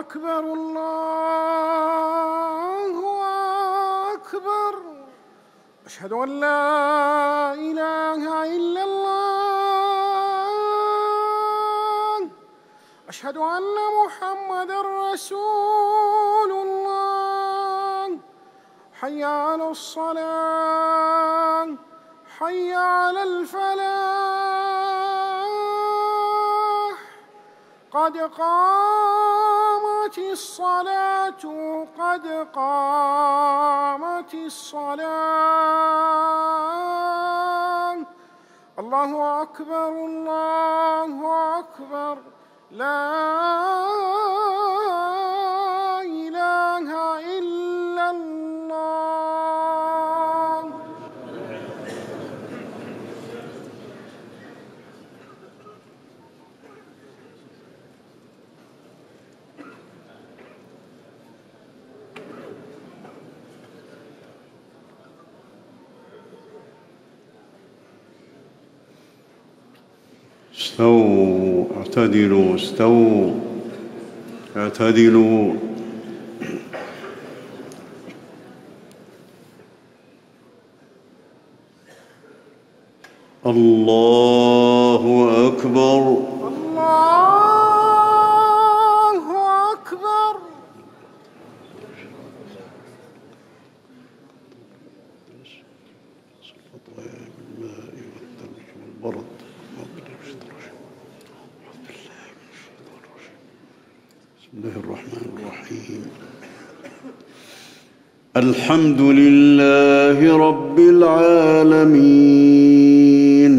أكبر الله أكبر. أشهد أن لا إله إلا الله. أشهد أن محمدًا رسول الله. حي على الصلاة، حي على الفلاح. قد قامت الصلاة، قد قامت الصلاة. الله أكبر، الله أكبر. لا إله إلا الله. استووا، اعتدلوا، استووا، اعتدلوا. الله أكبر، الله أكبر. بالماء والثلج والبرد. بسم الله الرحمن الرحيم. الحمد لله رب العالمين،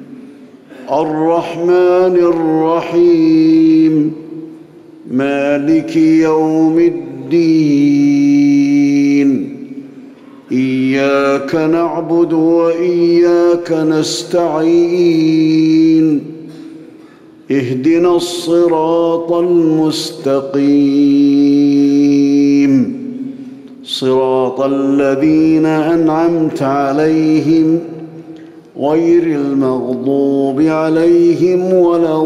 الرحمن الرحيم، مالك يوم الدين. إياك نعبد وإياك نستعين. اهدنا الصراط المستقيم، صراط الذين أنعمت عليهم غير المغضوب عليهم ولا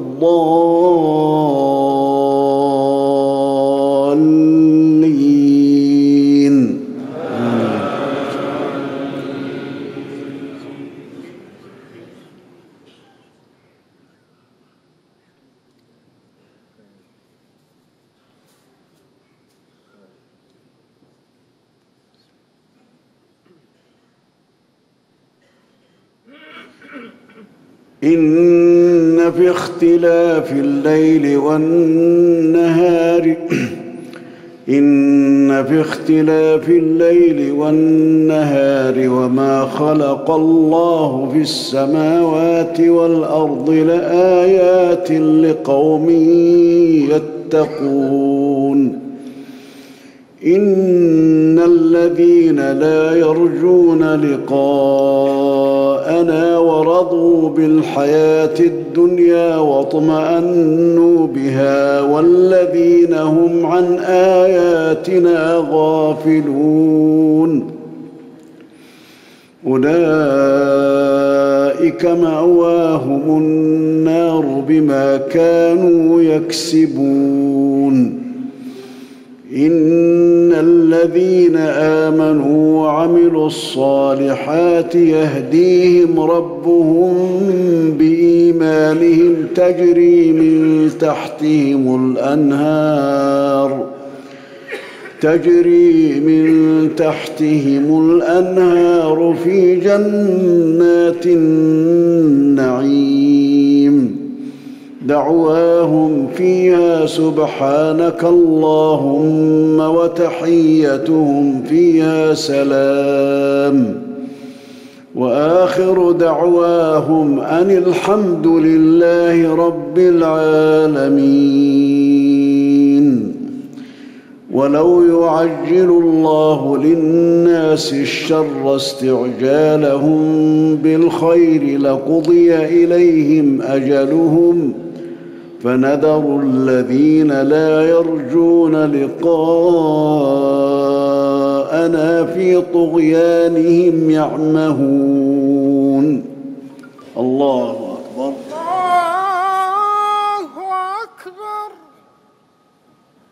الضالين. إن في اختلاف الليل والنهار وما خلق الله في السماوات والأرض لآيات لقوم يتقون. إن الذين لا يرجون لقاءنا ورضوا بالحياة الدنيا واطمأنوا بها والذين هم عن آياتنا غافلون أولئك مأواهم النار بما كانوا يكسبون. إن الذين آمنوا وعملوا الصالحات يهديهم ربهم بإيمانهم تجري من تحتهم الأنهار في جنات النعيم. دعواهم فيها سبحانك اللهم وتحيتهم فيها سلام. وآخر دعواهم أن الحمد لله رب العالمين. ولو يعجل الله للناس الشر استعجالهم بالخير لقضي إليهم أجلهم فنذر الذين لا يرجون لقاءنا في طغيانهم يعمهون. الله أكبر. الله أكبر.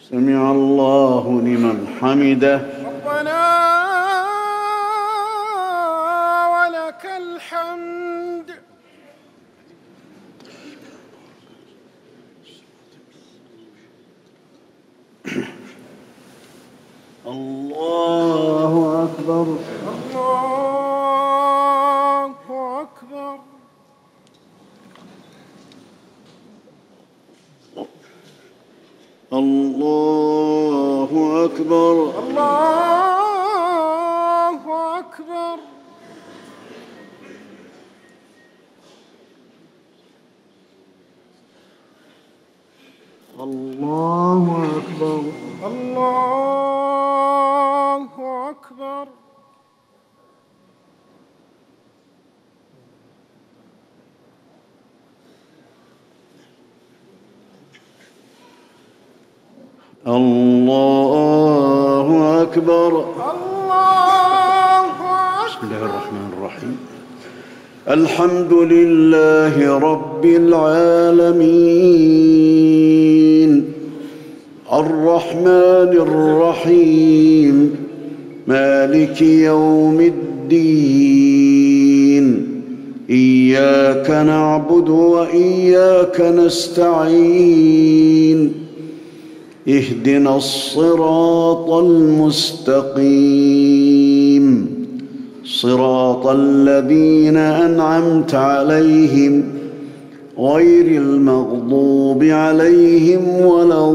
سمع الله لمن حمده. ربنا ولك الحمد. الله أكبر. الله أكبر. الله أكبر. الله أكبر. الله أكبر. الله أكبر. الله أكبر. الله بسم الله الرحمن الرحيم. الحمد لله رب العالمين الرحمن الرحيم مالك يوم الدين إياك نعبد وإياك نستعين اهدنا الصراط المستقيم صراط الذين أنعمت عليهم غير المغضوب عليهم ولا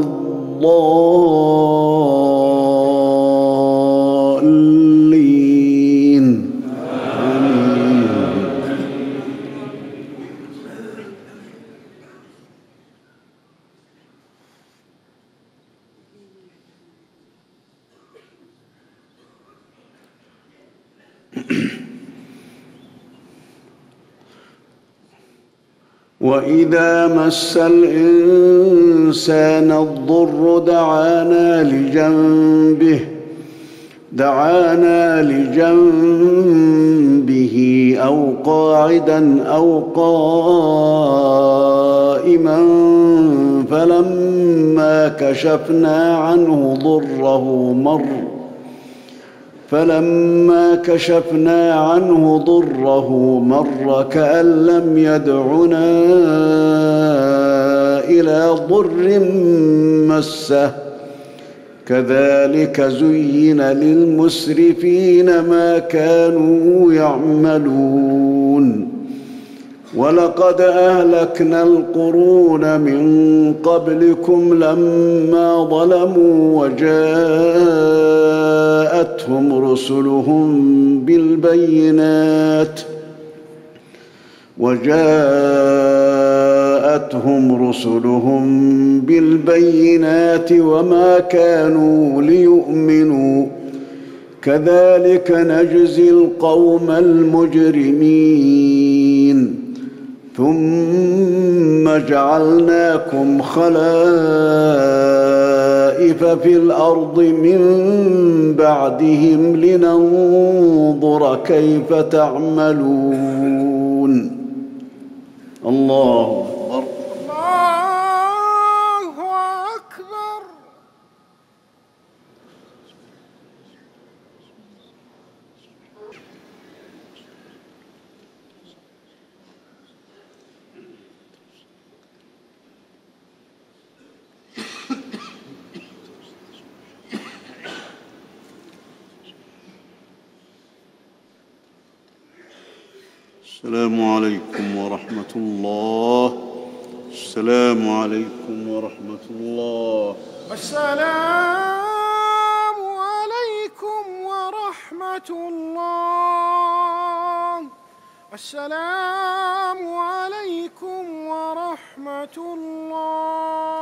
الضالين آمين. وإذا مس الإنسان الضر دعانا لجنبه أو قاعدا أو قائما فلما كشفنا عنه ضره مر كأن لم يدعنا إلى ضر مسه كذلك زين للمسرفين ما كانوا يعملون ولقد أهلكنا القرون من قبلكم لما ظلموا وجاءتهم رسلهم بالبينات وما كانوا ليؤمنوا كذلك نجزي القوم المجرمين ثم جعلناكم خلائف في الأرض من بعدهم لننظر كيف تعملون. الله أكبر. الله أكبر. السلام عليكم ورحمة الله. السلام عليكم ورحمة الله. السلام عليكم ورحمة الله. السلام عليكم ورحمة الله.